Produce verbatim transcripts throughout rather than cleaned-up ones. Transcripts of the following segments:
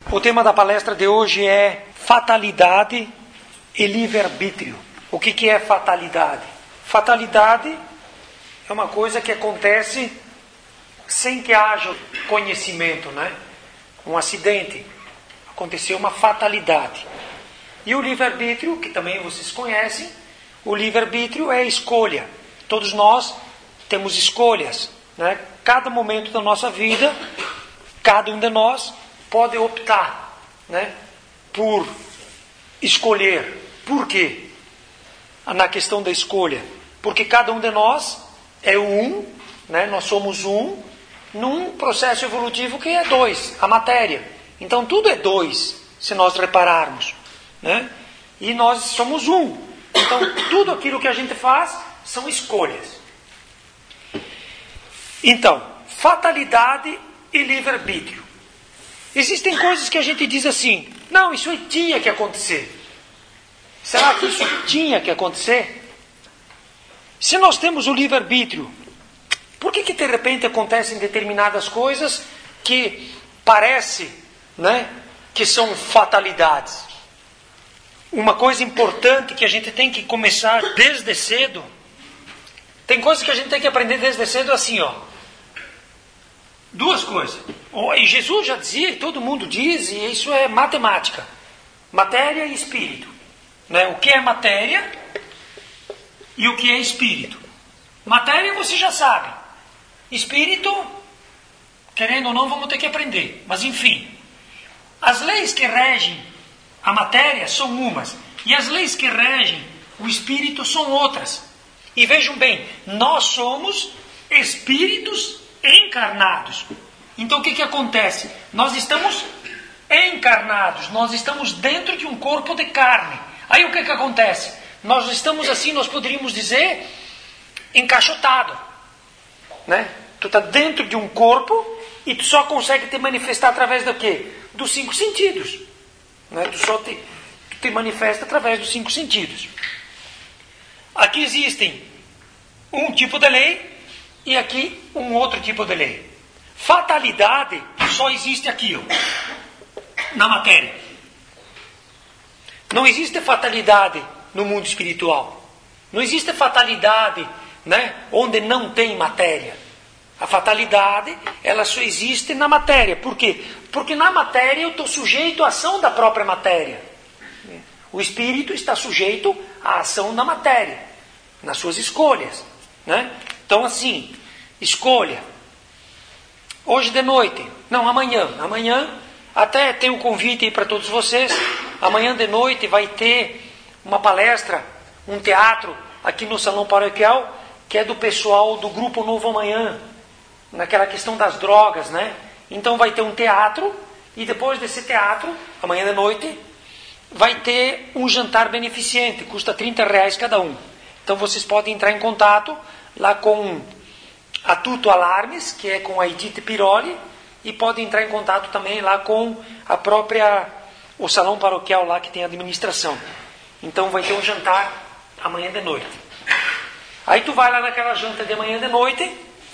O tema da palestra de hoje é fatalidade e livre-arbítrio. O que, que é fatalidade? Fatalidade é uma coisa que acontece sem que haja conhecimento, né? Um acidente. Aconteceu uma fatalidade. E o livre-arbítrio, que também vocês conhecem, o livre-arbítrio é a escolha. Todos nós temos escolhas, né? Cada momento da nossa vida, cada um de nós pode optar, né, por escolher. Por quê? Na questão da escolha. Porque cada um de nós é um, né, nós somos um, num processo evolutivo que é dois, a matéria. Então tudo é dois, se nós repararmos, né? E nós somos um. Então tudo aquilo que a gente faz são escolhas. Então, fatalidade e livre-arbítrio. Existem coisas que a gente diz assim, não, isso aí tinha que acontecer. Será que isso tinha que acontecer? Se nós temos o livre-arbítrio, por que que de repente acontecem determinadas coisas que parece, né, que são fatalidades? Uma coisa importante que a gente tem que começar desde cedo, tem coisas que a gente tem que aprender desde cedo assim, ó. Duas coisas. E Jesus já dizia, e todo mundo diz, e isso é matemática. Matéria e espírito. Né? O que é matéria e o que é espírito. Matéria você já sabe. Espírito, querendo ou não, vamos ter que aprender. Mas enfim, as leis que regem a matéria são umas. E as leis que regem o espírito são outras. E vejam bem, nós somos espíritos encarnados. Então o que que acontece? Nós estamos encarnados, nós estamos dentro de um corpo de carne. Aí o que que acontece? Nós estamos assim, nós poderíamos dizer, encaixotado, né? Tu está dentro de um corpo e tu só consegue te manifestar através do quê? Dos cinco sentidos, né? Tu só te, tu te manifesta através dos cinco sentidos. Aqui existem um tipo de lei e aqui um outro tipo de lei. Fatalidade só existe aqui, ó, na matéria. Não existe fatalidade no mundo espiritual. Não existe fatalidade, né, onde não tem matéria. A fatalidade, ela só existe na matéria. Por quê? Porque na matéria eu estou sujeito à ação da própria matéria. O espírito está sujeito à ação da matéria, nas suas escolhas, né? Então assim, escolha. Hoje de noite, não, amanhã, amanhã, até tem um convite aí para todos vocês, amanhã de noite vai ter uma palestra, um teatro, aqui no Salão Paroquial, que é do pessoal do Grupo Novo Amanhã, naquela questão das drogas, né? Então vai ter um teatro, e depois desse teatro, amanhã de noite, vai ter um jantar beneficente, custa trinta reais cada um. Então vocês podem entrar em contato lá com a Tuto Alarmes, que é com a Edith Piroli, e podem entrar em contato também lá com a própria, o salão paroquial lá que tem administração. Então vai ter um jantar amanhã de noite. Aí tu vai lá naquela janta de amanhã de noite,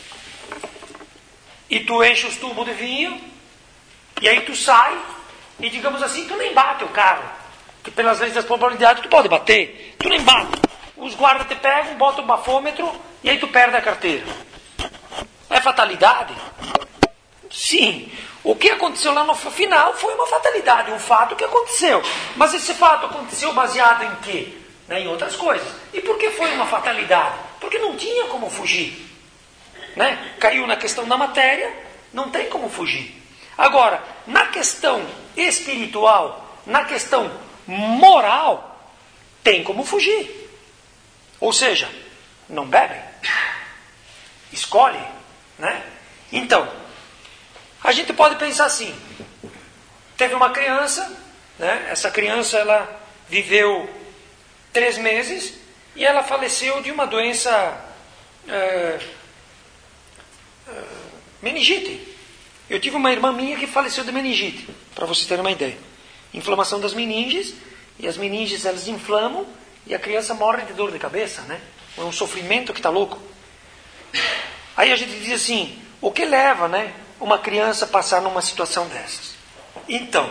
e tu enche os tubos de vinho, e aí tu sai, e digamos assim, tu nem bate o carro, que pelas leis das probabilidades tu pode bater, tu nem bate. Os guardas te pegam, botam o bafômetro, e aí tu perde a carteira. É fatalidade? Sim. O que aconteceu lá no final foi uma fatalidade, um fato que aconteceu. Mas esse fato aconteceu baseado em quê? Né, em outras coisas. E por que foi uma fatalidade? Porque não tinha como fugir. Né? Caiu na questão da matéria, não tem como fugir. Agora, na questão espiritual, na questão moral, tem como fugir. Ou seja, não bebem. Escolhe. Né? Então, a gente pode pensar assim, teve uma criança, né? Essa criança ela viveu três meses e ela faleceu de uma doença é, é, meningite. Eu tive uma irmã minha que faleceu de meningite, para vocês terem uma ideia. Inflamação das meninges, e as meninges elas inflamam e a criança morre de dor de cabeça, né? É um sofrimento que está louco. Aí a gente diz assim, o que leva, né, uma criança a passar numa situação dessas? Então,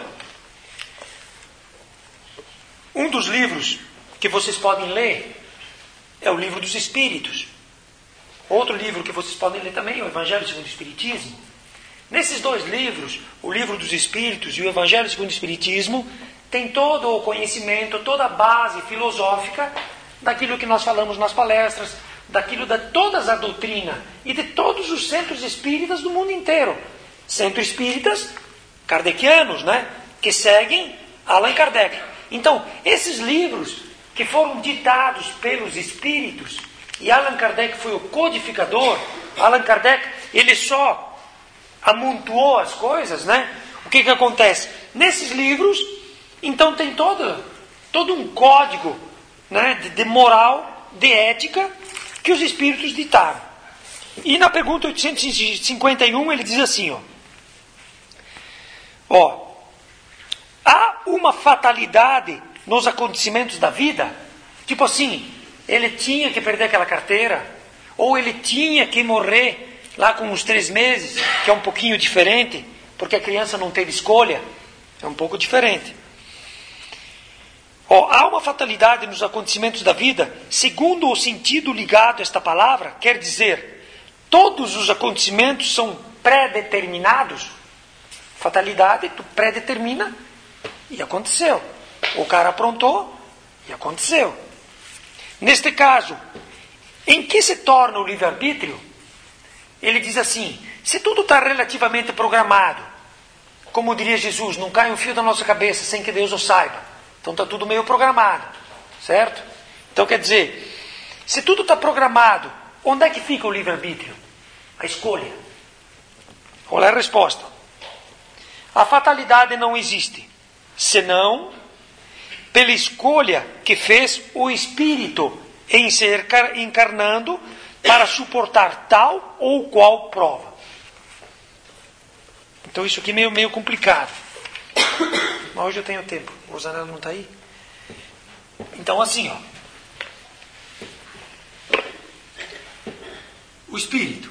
um dos livros que vocês podem ler é o Livro dos Espíritos. Outro livro que vocês podem ler também é o Evangelho segundo o Espiritismo. Nesses dois livros, o Livro dos Espíritos e o Evangelho segundo o Espiritismo, tem todo o conhecimento, toda a base filosófica daquilo que nós falamos nas palestras, daquilo de toda a doutrina e de todos os centros espíritas do mundo inteiro. Centros espíritas kardecianos, né? Que seguem Allan Kardec. Então, esses livros que foram ditados pelos espíritos, e Allan Kardec foi o codificador, Allan Kardec, ele só amontoou as coisas, né? O que que acontece? Nesses livros, então tem todo, todo um código, né, de, de moral, de ética, que os espíritos ditaram. E na pergunta oitocentos e cinquenta e um ele diz assim, ó, ó, há uma fatalidade nos acontecimentos da vida? Tipo assim, ele tinha que perder aquela carteira, ou ele tinha que morrer lá com uns três meses, que é um pouquinho diferente, porque a criança não teve escolha, é um pouco diferente. Ó, há uma fatalidade nos acontecimentos da vida, segundo o sentido ligado a esta palavra, quer dizer, todos os acontecimentos são pré-determinados. Fatalidade, tu pré-determina e aconteceu. O cara aprontou e aconteceu. Neste caso, em que se torna o livre-arbítrio? Ele diz assim, se tudo está relativamente programado, como diria Jesus, não cai um fio da nossa cabeça sem que Deus o saiba. Então está tudo meio programado, certo? Então quer dizer, se tudo está programado, onde é que fica o livre-arbítrio? A escolha. Qual é a resposta? A fatalidade não existe, senão pela escolha que fez o espírito em ser encarnando para suportar tal ou qual prova. Então isso aqui é meio, meio complicado. Mas hoje eu tenho tempo. O Zanella não está aí? Então assim, ó. O espírito.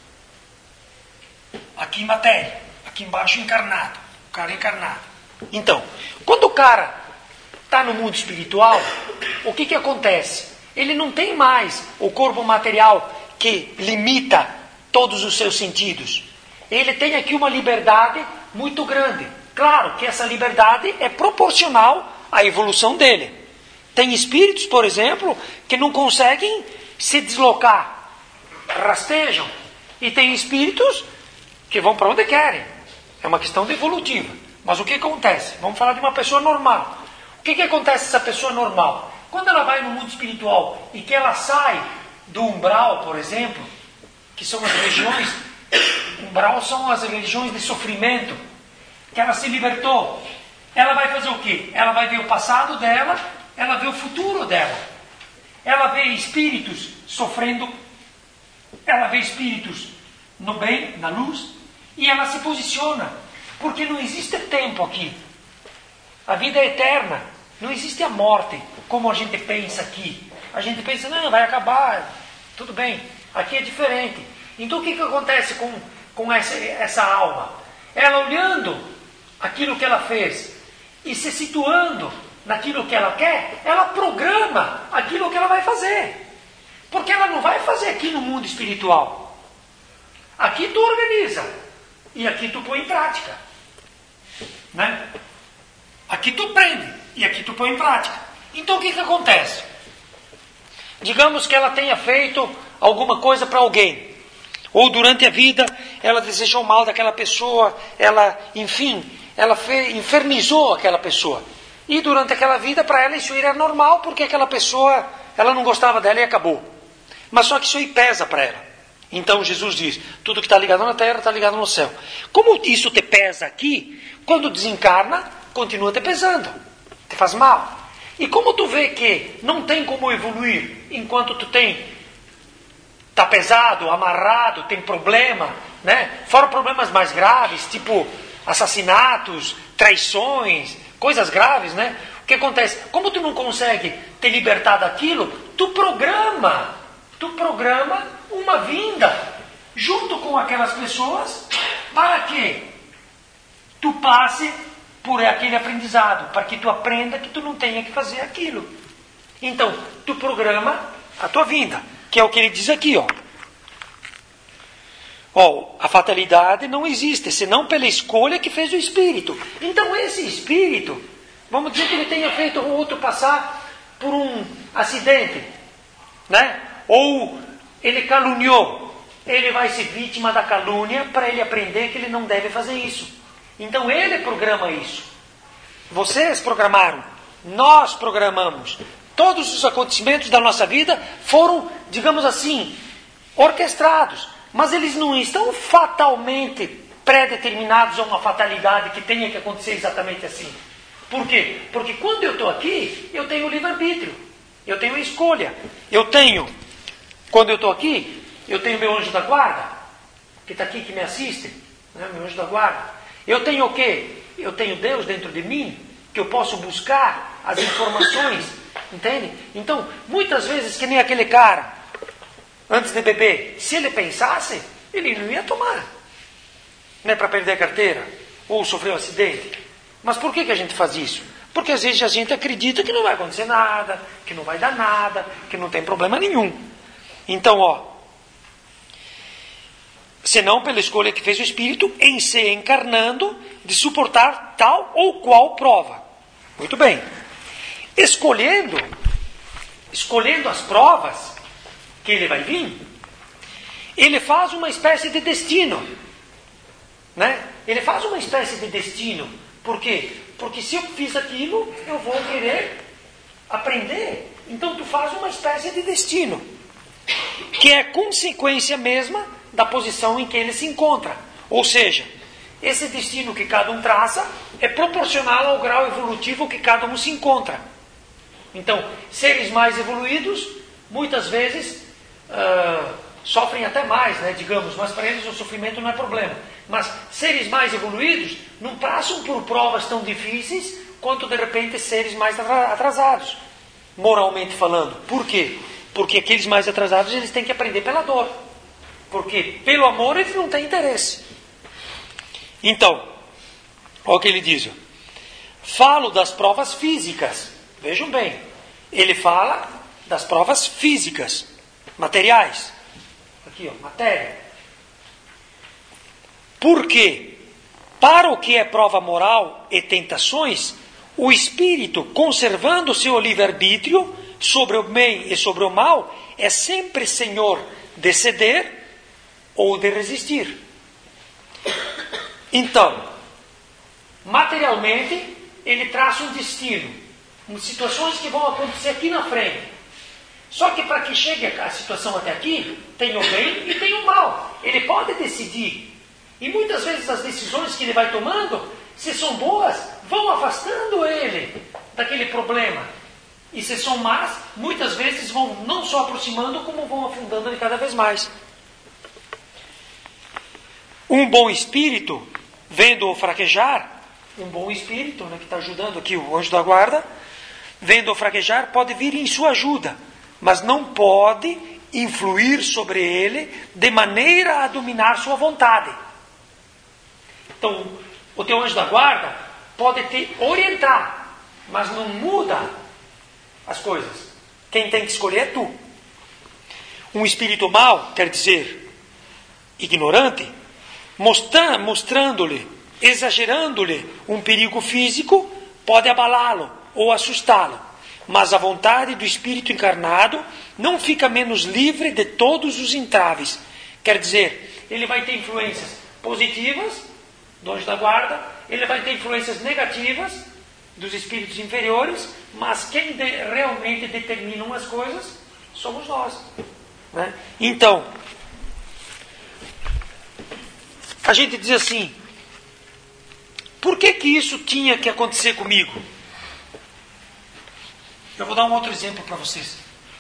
Aqui matéria. Aqui embaixo encarnado. O cara encarnado. Então, quando o cara está no mundo espiritual, o que que acontece? Ele não tem mais o corpo material que limita todos os seus sentidos. Ele tem aqui uma liberdade muito grande. Claro que essa liberdade é proporcional à evolução dele. Tem espíritos, por exemplo, que não conseguem se deslocar, rastejam. E tem espíritos que vão para onde querem. É uma questão de evolutiva. Mas o que acontece? Vamos falar de uma pessoa normal. O que que acontece essa pessoa normal? Quando ela vai no mundo espiritual e que ela sai do umbral, por exemplo, que são as regiões, umbral são as regiões de sofrimento, que ela se libertou, ela vai fazer o quê? Ela vai ver o passado dela, ela vê o futuro dela. Ela vê espíritos sofrendo, ela vê espíritos no bem, na luz, e ela se posiciona, porque não existe tempo aqui. A vida é eterna, não existe a morte, como a gente pensa aqui. A gente pensa, não, vai acabar, tudo bem. Aqui é diferente. Então o que, que acontece com, com essa, essa alma? Ela olhando aquilo que ela fez e se situando naquilo que ela quer, ela programa aquilo que ela vai fazer. Porque ela não vai fazer aqui no mundo espiritual. Aqui tu organiza e aqui tu põe em prática. Né? Aqui tu prende e aqui tu põe em prática. Então o que, que acontece? Digamos que ela tenha feito alguma coisa para alguém. Ou durante a vida ela desejou mal daquela pessoa, ela, enfim, ela fez, infernizou aquela pessoa. E durante aquela vida, para ela, isso era normal, porque aquela pessoa, ela não gostava dela e acabou. Mas só que isso aí pesa para ela. Então Jesus diz, tudo que está ligado na terra está ligado no céu. Como isso te pesa aqui, quando desencarna, continua te pesando. Te faz mal. E como tu vê que não tem como evoluir enquanto tu tem, está pesado, amarrado, tem problema, né? Fora problemas mais graves, tipo assassinatos, traições, coisas graves, né? O que acontece? Como tu não consegue te libertar daquilo, tu programa, tu programa uma vinda junto com aquelas pessoas para que tu passe por aquele aprendizado, para que tu aprenda que tu não tenha que fazer aquilo. Então, tu programa a tua vinda, que é o que ele diz aqui, ó. Ó, a fatalidade não existe, senão pela escolha que fez o Espírito. Então, esse Espírito, vamos dizer que ele tenha feito o outro passar por um acidente, né? Ou ele caluniou, ele vai ser vítima da calúnia para ele aprender que ele não deve fazer isso. Então, ele programa isso. Vocês programaram, nós programamos. Todos os acontecimentos da nossa vida foram, digamos assim, orquestrados. Mas eles não estão fatalmente pré-determinados a uma fatalidade que tenha que acontecer exatamente assim. Por quê? Porque quando eu estou aqui, eu tenho livre-arbítrio. Eu tenho escolha. Eu tenho, quando eu estou aqui, eu tenho meu anjo da guarda, que está aqui, que me assiste, né? Meu anjo da guarda. Eu tenho o quê? Eu tenho Deus dentro de mim, que eu posso buscar as informações, entende? Então, muitas vezes, que nem aquele cara, antes de beber, se ele pensasse, ele não ia tomar. Não é para perder a carteira, ou sofrer um acidente. Mas por que, que a gente faz isso? Porque às vezes a gente acredita que não vai acontecer nada, que não vai dar nada, que não tem problema nenhum. Então, ó, senão pela escolha que fez o Espírito em se encarnando de suportar tal ou qual prova. Muito bem. Escolhendo, escolhendo as provas que ele vai vir, ele faz uma espécie de destino, né? Ele faz uma espécie de destino. Por quê? Porque se eu fiz aquilo, eu vou querer aprender. Então tu faz uma espécie de destino, que é consequência mesma da posição em que ele se encontra. Ou seja, esse destino que cada um traça é proporcional ao grau evolutivo que cada um se encontra. Então, seres mais evoluídos, muitas vezes, uh, sofrem até mais, né, digamos, mas para eles o sofrimento não é problema. Mas seres mais evoluídos não passam por provas tão difíceis quanto, de repente, seres mais atrasados, moralmente falando. Por quê? Porque aqueles mais atrasados, eles têm que aprender pela dor. Porque pelo amor eles não têm interesse. Então, olha o que ele diz. Falo das provas físicas. Vejam bem, ele fala das provas físicas, materiais. Aqui, ó, matéria. Porque, para o que é prova moral e tentações, o espírito, conservando seu livre-arbítrio sobre o bem e sobre o mal, é sempre senhor de ceder ou de resistir. Então, materialmente, ele traça um destino, situações que vão acontecer aqui na frente. Só que para que chegue a situação até aqui, tem o bem e tem o mal. Ele pode decidir. E muitas vezes as decisões que ele vai tomando, se são boas, vão afastando ele daquele problema. E se são más, muitas vezes vão não só aproximando, como vão afundando ele cada vez mais. Um bom espírito, vendo-o fraquejar, um bom espírito, né, que está ajudando aqui o anjo da guarda, vendo-o fraquejar, pode vir em sua ajuda, mas não pode influir sobre ele de maneira a dominar sua vontade. Então, o teu anjo da guarda pode te orientar, mas não muda as coisas. Quem tem que escolher é tu. Um espírito mau, quer dizer, ignorante, mostra, mostrando-lhe, exagerando-lhe um perigo físico, pode abalá-lo ou assustá-lo. Mas a vontade do espírito encarnado não fica menos livre de todos os entraves. Quer dizer, ele vai ter influências positivas do anjo da guarda, ele vai ter influências negativas dos espíritos inferiores, mas quem de, realmente determinam as coisas somos nós, né? Então, a gente diz assim, por que que isso tinha que acontecer comigo? Eu vou dar um outro exemplo para vocês.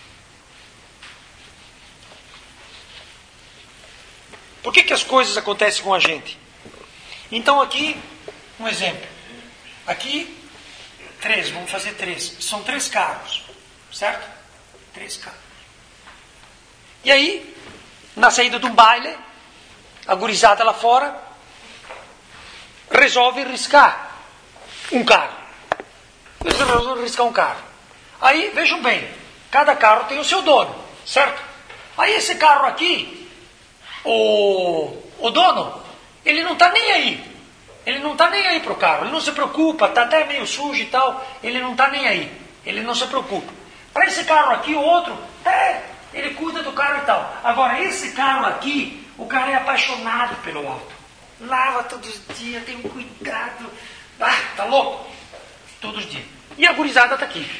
Por que que as coisas acontecem com a gente? Então aqui, um exemplo. Aqui, três, vamos fazer três. São três carros, certo? Três carros. E aí, na saída de um baile, a gurizada lá fora resolve riscar. um carro. Eles resolvem riscar um carro. Aí, vejam bem, cada carro tem o seu dono, certo? Aí esse carro aqui, o, o dono, ele não está nem aí. Ele não está nem aí para o carro, ele não se preocupa, está até meio sujo e tal, ele não está nem aí, ele não se preocupa. Para esse carro aqui, o outro, é, ele cuida do carro e tal. Agora, esse carro aqui, o cara é apaixonado pelo auto. Lava todos os dias, tem um cuidado. Ah, tá louco? Todos os dias. E a gurizada está aqui.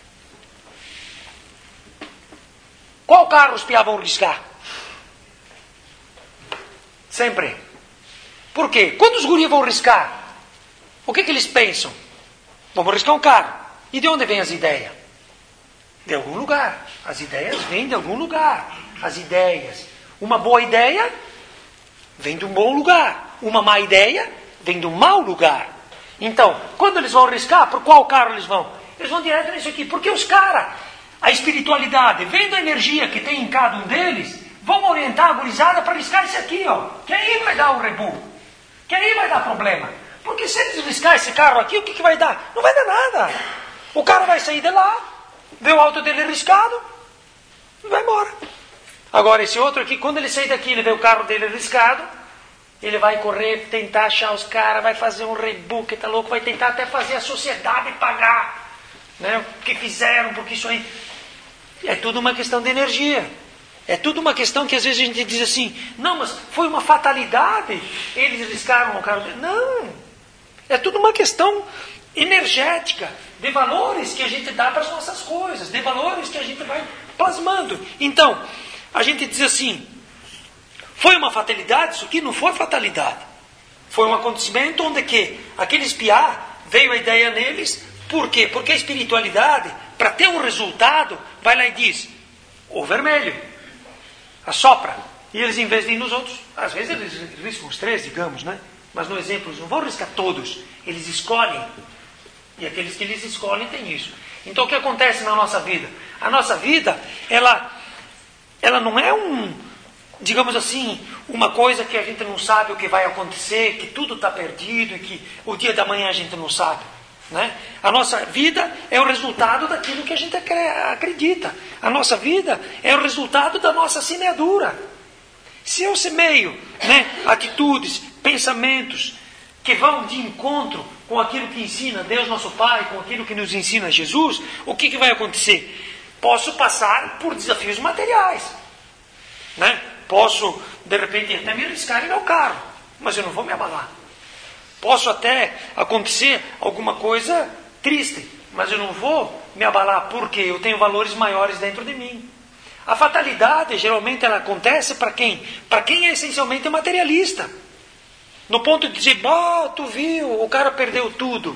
Qual carro os piá vão riscar? Sempre. Por quê? Quando os guris vão riscar, o que, que eles pensam? Vamos riscar um carro. E de onde vêm as ideias? De algum lugar. As ideias vêm de algum lugar. As ideias. Uma boa ideia vem de um bom lugar. Uma má ideia vem de um mau lugar. Então, quando eles vão riscar, por qual carro eles vão? Eles vão direto nisso aqui. Porque os caras, a espiritualidade, vendo a energia que tem em cada um deles, vão orientar a gurizada para riscar esse aqui, ó. Que aí vai dar um rebu. Que aí vai dar problema. Porque se eles riscar esse carro aqui, o que, que vai dar? Não vai dar nada. O cara vai sair de lá, vê o auto dele riscado, e vai embora. Agora, esse outro aqui, quando ele sair daqui, ele vê o carro dele riscado, ele vai correr, tentar achar os caras, vai fazer um rebook, tá louco, vai tentar até fazer a sociedade pagar, né, o que fizeram, porque isso aí é tudo uma questão de energia. É tudo uma questão que às vezes a gente diz assim, não, mas foi uma fatalidade, eles riscaram o carro dele. Não, é tudo uma questão energética, de valores que a gente dá para as nossas coisas, de valores que a gente vai plasmando. Então, a gente diz assim, foi uma fatalidade? Isso aqui não foi fatalidade. Foi um acontecimento onde que aqueles piá, veio a ideia neles, por quê? Porque a espiritualidade, para ter um resultado, vai lá e diz, o vermelho, assopra. E eles, em vez de ir nos outros, às vezes eles riscam os três, digamos, né? Mas no exemplo, eles não vão riscar todos. Eles escolhem. E aqueles que eles escolhem têm isso. Então o que acontece na nossa vida? A nossa vida, ela, ela não é um, digamos assim, uma coisa que a gente não sabe o que vai acontecer, que tudo está perdido e que o dia da manhã a gente não sabe. Né? A nossa vida é o resultado daquilo que a gente acredita. A nossa vida é o resultado da nossa semeadura. Se eu semeio, né, atitudes, pensamentos que vão de encontro com aquilo que ensina Deus nosso Pai, com aquilo que nos ensina Jesus, o que, que vai acontecer? Posso passar por desafios materiais, né? Posso, de repente, até me arriscar em meu carro, mas eu não vou me abalar. Posso até acontecer alguma coisa triste, mas eu não vou me abalar porque eu tenho valores maiores dentro de mim. A fatalidade, geralmente, ela acontece para quem? Para quem é essencialmente materialista. No ponto de dizer, bah, tu viu, o cara perdeu tudo.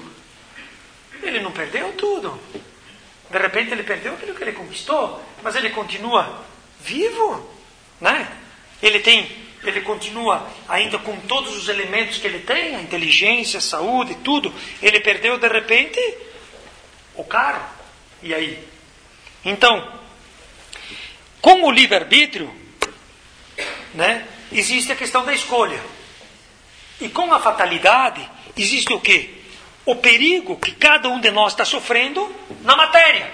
Ele não perdeu tudo. De repente ele perdeu aquilo que ele conquistou, mas ele continua vivo, né? Ele tem... Ele continua ainda com todos os elementos que ele tem, a inteligência, a saúde, tudo. Ele perdeu, de repente, o carro. E aí? Então, com o livre-arbítrio, né, existe a questão da escolha. E com a fatalidade, existe o quê? O perigo que cada um de nós está sofrendo na matéria.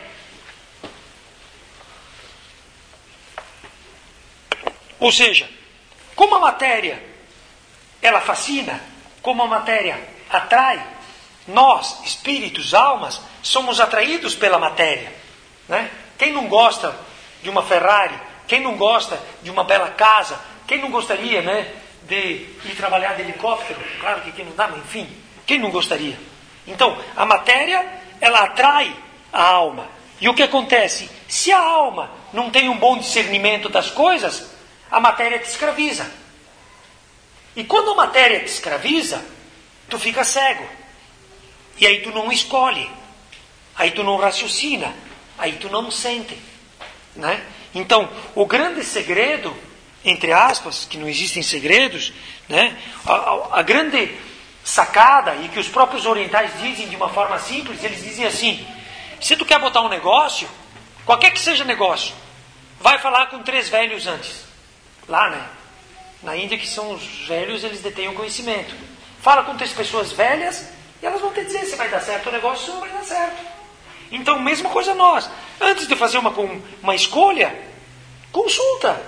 Ou seja, como a matéria, ela fascina, como a matéria atrai, nós, espíritos, almas, somos atraídos pela matéria. Né? Quem não gosta de uma Ferrari, quem não gosta de uma bela casa, quem não gostaria, né, de ir trabalhar de helicóptero? Claro que quem não dá, mas enfim, quem não gostaria? Então, a matéria, ela atrai a alma. E o que acontece? Se a alma não tem um bom discernimento das coisas, a matéria te escraviza. E quando a matéria te escraviza, tu fica cego. E aí tu não escolhe. Aí tu não raciocina. Aí tu não sente. Né? Então, o grande segredo, entre aspas, que não existem segredos, né? a, a, a grande sacada, e que os próprios orientais dizem de uma forma simples, eles dizem assim, se tu quer botar um negócio, qualquer que seja negócio, vai falar com três velhos antes. Lá, né? Na Índia, que são os velhos, eles detêm o conhecimento. Fala com três pessoas velhas E elas vão te dizer se vai dar certo o negócio, se não vai dar certo. Então, mesma coisa nós. Antes de fazer uma, uma escolha, consulta.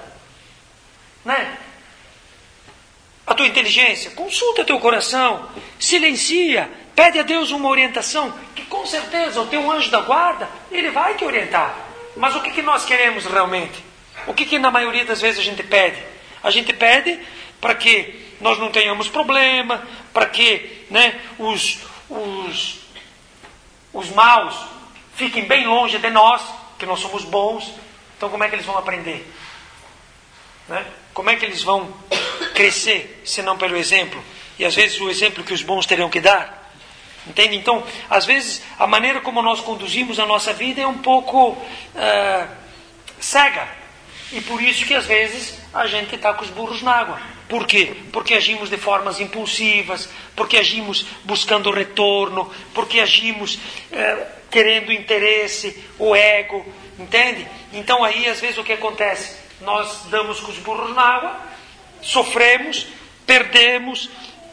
Né? A tua inteligência, consulta teu coração, silencia, pede a Deus uma orientação, que com certeza o teu anjo da guarda, ele vai te orientar. Mas o que, que nós queremos realmente? O que, que na maioria das vezes a gente pede? A gente pede para que nós não tenhamos problema, para que, né, os, os, os maus fiquem bem longe de nós, que nós somos bons. Então como é que eles vão aprender? Né? Como é que eles vão crescer, se não pelo exemplo? E às vezes o exemplo que os bons terão que dar. Entende? Então, às vezes, a maneira como nós conduzimos a nossa vida é um pouco uh, cega. E por isso que às vezes a gente está com os burros na água. Por quê? Porque agimos de formas impulsivas, porque agimos buscando retorno, porque agimos uh, querendo interesse, o ego. Entende? Então aí, às vezes, o que acontece? Nós damos com os burros na água, sofremos, perdemos,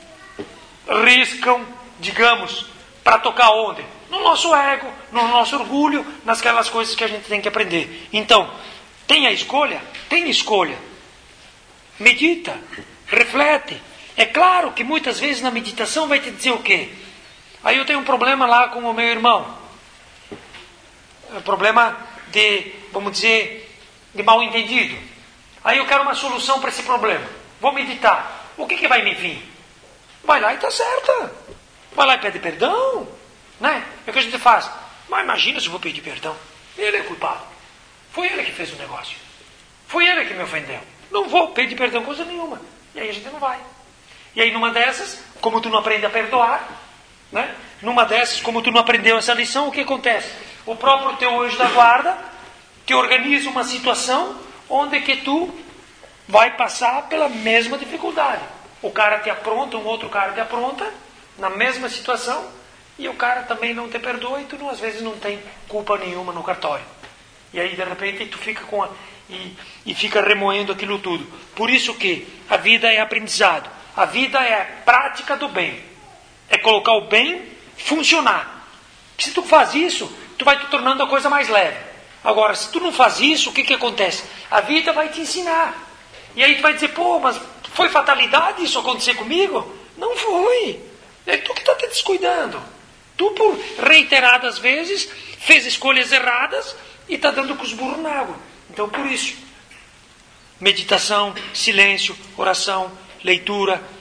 riscam, digamos, para tocar onde? No nosso ego, no nosso orgulho, nasquelas coisas que a gente tem que aprender. Então, tem a escolha? Tem escolha. Medita, reflete. É claro que muitas vezes na meditação vai te dizer o quê? Aí eu tenho um problema lá com o meu irmão. É um problema de, vamos dizer, de mal entendido. Aí eu quero uma solução para esse problema. Vou meditar. O que, que vai me vir? Vai lá e está certa. Vai lá e pede perdão. Né? É o que a gente faz. Mas imagina se eu vou pedir perdão. Ele é culpado. Foi ele que fez o negócio. Foi ele que me ofendeu. Não vou pedir perdão coisa nenhuma. E aí a gente não vai. E aí numa dessas, como tu não aprende a perdoar, né? Numa dessas, como tu não aprendeu essa lição, o que acontece? O próprio teu anjo da guarda te organiza uma situação onde que tu vai passar pela mesma dificuldade. O cara te apronta, um outro cara te apronta, na mesma situação, e o cara também não te perdoa, e tu não, às vezes não tem culpa nenhuma no cartório. E aí de repente tu fica com a, e, e fica remoendo aquilo tudo. Por isso que a vida é aprendizado. A vida é a prática do bem. É colocar o bem funcionar. Se tu faz isso, tu vai te tornando a coisa mais leve. Agora, se tu não faz isso, o que que acontece? A vida vai te ensinar. E aí tu vai dizer, pô, mas foi fatalidade isso acontecer comigo? Não foi. É tu que está te descuidando. Tu, por reiteradas vezes, fez escolhas erradas e está dando com os burros na água. Então, por isso, meditação, silêncio, oração, leitura,